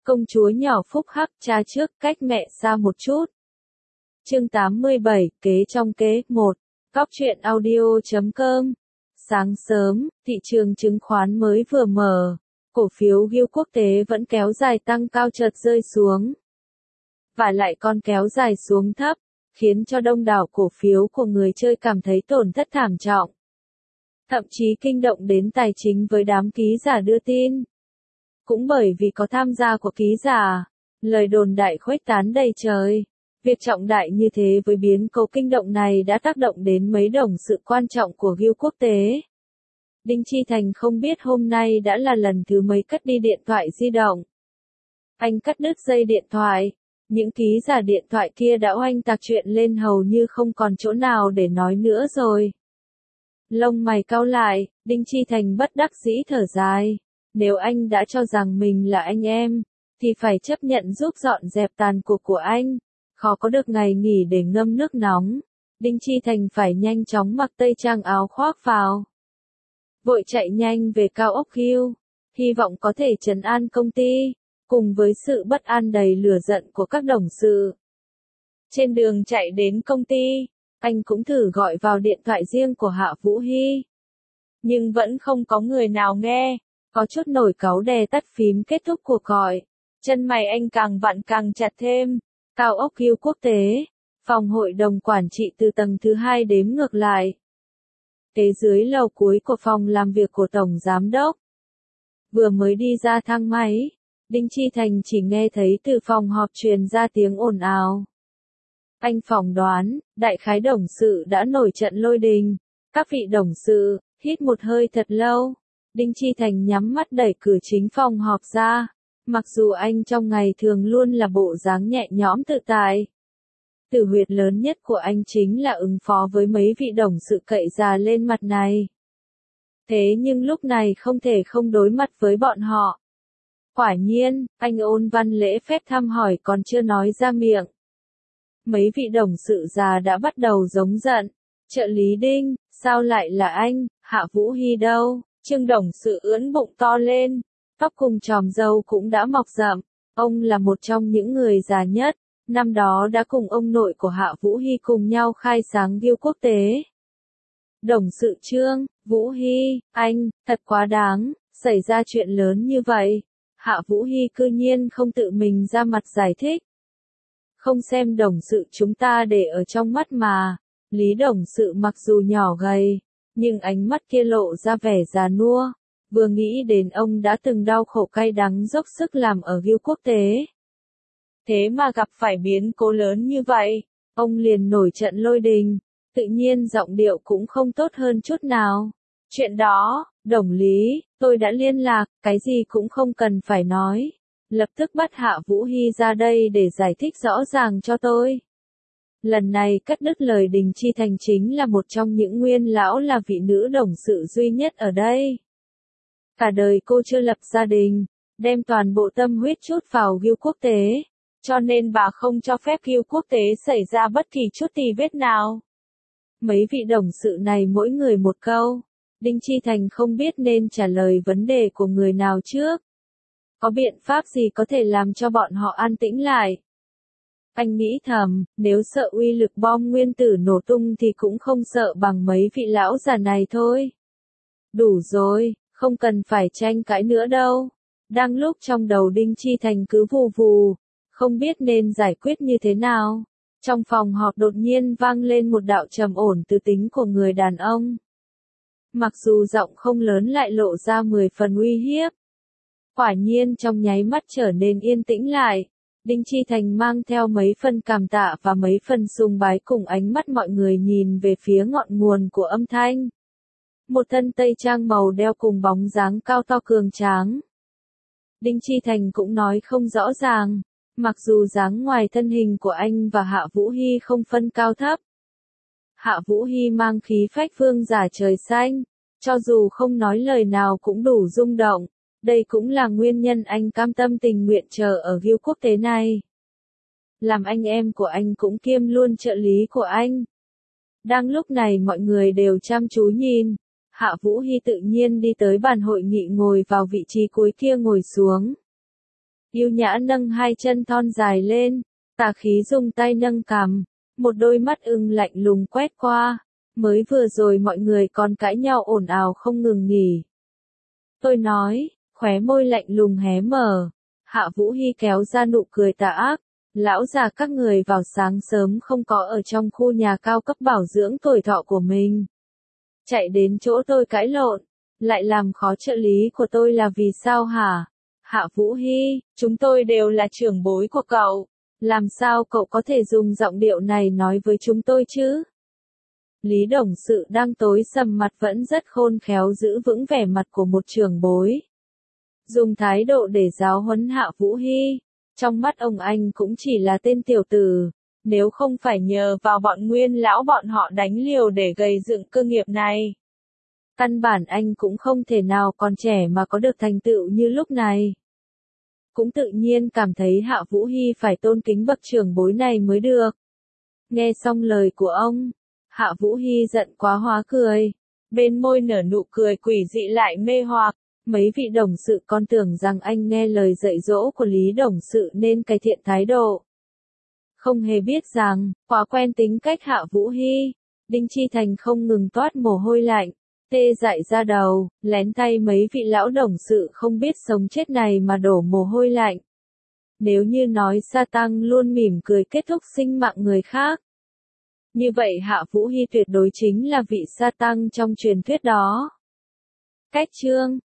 Công chúa nhỏ phúc hắc, cha trước cách mẹ xa một chút. Chương 87, kế trong kế, 1. Góc truyện audio.com. Sáng sớm, thị trường chứng khoán mới vừa mở, cổ phiếu GIL quốc tế vẫn kéo dài tăng cao chợt rơi xuống. Và lại còn kéo dài xuống thấp, khiến cho đông đảo cổ phiếu của người chơi cảm thấy tổn thất thảm trọng. Thậm chí kinh động đến tài chính với đám ký giả đưa tin. Cũng bởi vì có tham gia của ký giả, lời đồn đại khuếch tán đầy trời. Việc trọng đại như thế với biến cố kinh động này đã tác động đến mấy đồng sự quan trọng của GIL quốc tế. Đinh Chi Thành không biết hôm nay đã là lần thứ mấy cất đi điện thoại di động. Anh cắt đứt dây điện thoại, những ký giả điện thoại kia đã oanh tạc chuyện lên hầu như không còn chỗ nào để nói nữa rồi. Lông mày cau lại, Đinh Chi Thành bất đắc dĩ thở dài. Nếu anh đã cho rằng mình là anh em, thì phải chấp nhận giúp dọn dẹp tàn cuộc của anh. Khó có được ngày nghỉ để ngâm nước nóng. Đinh Chi Thành phải nhanh chóng mặc tây trang áo khoác vào. Vội chạy nhanh về cao ốc GIL, hy vọng có thể trấn an công ty, cùng với sự bất an đầy lửa giận của các đồng sự. Trên đường chạy đến công ty, anh cũng thử gọi vào điện thoại riêng của Hạ Vũ Hy. Nhưng vẫn không có người nào nghe, có chút nổi cáu đè tắt phím kết thúc cuộc gọi. Chân mày anh càng vặn càng chặt thêm. Cao ốc GIL quốc tế, phòng hội đồng quản trị từ tầng thứ 2 đếm ngược lại. Kế dưới lầu cuối của phòng làm việc của Tổng Giám đốc. Vừa mới đi ra thang máy, Đinh Chi Thành chỉ nghe thấy từ phòng họp truyền ra tiếng ồn ào. Anh phỏng đoán, đại khái đồng sự đã nổi trận lôi đình. Các vị đồng sự, hít một hơi thật lâu. Đinh Chi Thành nhắm mắt đẩy cửa chính phòng họp ra. Mặc dù anh trong ngày thường luôn là bộ dáng nhẹ nhõm tự tại. Tử huyệt lớn nhất của anh chính là ứng phó với mấy vị đồng sự cậy già lên mặt này. Thế nhưng lúc này không thể không đối mặt với bọn họ. Quả nhiên, anh ôn văn lễ phép thăm hỏi còn chưa nói ra miệng. Mấy vị đồng sự già đã bắt đầu giống giận. Trợ lý Đinh, sao lại là anh, Hạ Vũ Hy đâu? Trương đồng sự ưỡn bụng to lên. Tóc cùng chòm râu cũng đã mọc rậm. Ông là một trong những người già nhất. Năm đó đã cùng ông nội của Hạ Vũ Hy cùng nhau khai sáng GIL quốc tế. Đồng sự Trương, Vũ Hy, anh, thật quá đáng, xảy ra chuyện lớn như vậy. Hạ Vũ Hy cư nhiên không tự mình ra mặt giải thích. Không xem đồng sự chúng ta để ở trong mắt mà. Lý đồng sự mặc dù nhỏ gầy, nhưng ánh mắt kia lộ ra vẻ già nua. Vừa nghĩ đến ông đã từng đau khổ cay đắng dốc sức làm ở GIL quốc tế. Thế mà gặp phải biến cố lớn như vậy, ông liền nổi trận lôi đình, tự nhiên giọng điệu cũng không tốt hơn chút nào. Chuyện đó, đồng lý, tôi đã liên lạc, cái gì cũng không cần phải nói. Lập tức bắt Hạ Vũ Hy ra đây để giải thích rõ ràng cho tôi. Lần này cắt đứt lời Đinh Chi Thành chính là một trong những nguyên lão là vị nữ đồng sự duy nhất ở đây. Cả đời cô chưa lập gia đình, đem toàn bộ tâm huyết chút vào GIL quốc tế, cho nên bà không cho phép GIL quốc tế xảy ra bất kỳ chút tì vết nào. Mấy vị đồng sự này mỗi người một câu, Đinh Chi Thành không biết nên trả lời vấn đề của người nào trước. Có biện pháp gì có thể làm cho bọn họ an tĩnh lại? Anh nghĩ thầm, nếu sợ uy lực bom nguyên tử nổ tung thì cũng không sợ bằng mấy vị lão già này thôi. Đủ rồi. Không cần phải tranh cãi nữa đâu. Đang lúc trong đầu Đinh Chi Thành cứ vù vù, không biết nên giải quyết như thế nào. Trong phòng họp đột nhiên vang lên một đạo trầm ổn từ tính của người đàn ông. Mặc dù giọng không lớn lại lộ ra 10 phần uy hiếp. Quả nhiên trong nháy mắt trở nên yên tĩnh lại. Đinh Chi Thành mang theo mấy phần cảm tạ và mấy phần sùng bái cùng ánh mắt mọi người nhìn về phía ngọn nguồn của âm thanh. Một thân tây trang màu đeo cùng bóng dáng cao to cường tráng. Đinh Chi Thành cũng nói không rõ ràng, mặc dù dáng ngoài thân hình của anh và Hạ Vũ Hy không phân cao thấp. Hạ Vũ Hy mang khí phách vương giả trời xanh, cho dù không nói lời nào cũng đủ rung động, đây cũng là nguyên nhân anh cam tâm tình nguyện chờ ở GIL quốc tế này. Làm anh em của anh cũng kiêm luôn trợ lý của anh. Đang lúc này mọi người đều chăm chú nhìn. Hạ Vũ Hy tự nhiên đi tới bàn hội nghị ngồi vào vị trí cuối kia ngồi xuống. Yêu nhã nâng hai chân thon dài lên, tà khí dùng tay nâng cằm, một đôi mắt ưng lạnh lùng quét qua. Mới vừa rồi mọi người còn cãi nhau ồn ào không ngừng nghỉ. Tôi nói, khóe môi lạnh lùng hé mở. Hạ Vũ Hy kéo ra nụ cười tà ác. Lão già các người vào sáng sớm không có ở trong khu nhà cao cấp bảo dưỡng tuổi thọ của mình. Chạy đến chỗ tôi cãi lộn, lại làm khó trợ lý của tôi là vì sao hả? Hạ Vũ Hy, chúng tôi đều là trưởng bối của cậu. Làm sao cậu có thể dùng giọng điệu này nói với chúng tôi chứ? Lý Đồng Sự đang tối sầm mặt vẫn rất khôn khéo giữ vững vẻ mặt của một trưởng bối. Dùng thái độ để giáo huấn Hạ Vũ Hy. Trong mắt ông anh cũng chỉ là tên tiểu tử. Nếu không phải nhờ vào bọn Nguyên lão bọn họ đánh liều để gây dựng cơ nghiệp này. Căn bản anh cũng không thể nào còn trẻ mà có được thành tựu như lúc này. Cũng tự nhiên cảm thấy Hạ Vũ Hy phải tôn kính bậc trưởng bối này mới được. Nghe xong lời của ông, Hạ Vũ Hy giận quá hóa cười. Bên môi nở nụ cười quỷ dị lại mê hoặc. Mấy vị đồng sự còn tưởng rằng anh nghe lời dạy dỗ của Lý Đồng Sự nên cải thiện thái độ. Không hề biết rằng, quá quen tính cách Hạ Vũ Hy, Đinh Chi Thành không ngừng toát mồ hôi lạnh, tê dại ra đầu, lén tay mấy vị lão đồng sự không biết sống chết này mà đổ mồ hôi lạnh. Nếu như nói Sa Tăng luôn mỉm cười kết thúc sinh mạng người khác, như vậy Hạ Vũ Hy tuyệt đối chính là vị Sa Tăng trong truyền thuyết đó. Cách chương